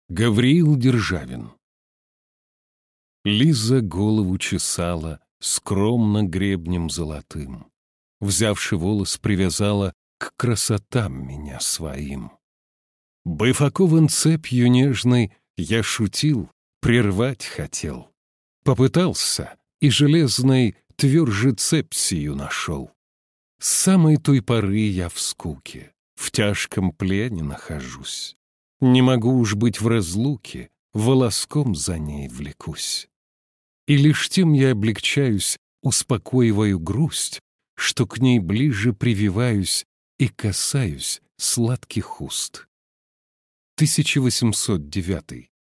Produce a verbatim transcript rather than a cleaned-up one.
Гавриил Державин. Лиза голову чесала скромно гребнем золотым, взявши волос, привязала к красотам меня своим. Быв окован цепью нежной, я шутил, прервать хотел. Попытался, и железной тверже цепь сию нашел. С самой той поры я в скуке, в тяжком плене нахожусь. Не могу уж быть в разлуке, волоском за ней влекусь. И лишь тем я облегчаюсь, успокоиваю грусть, что к ней ближе прививаюсь и касаюсь сладких уст. тысяча восемьсот девятый.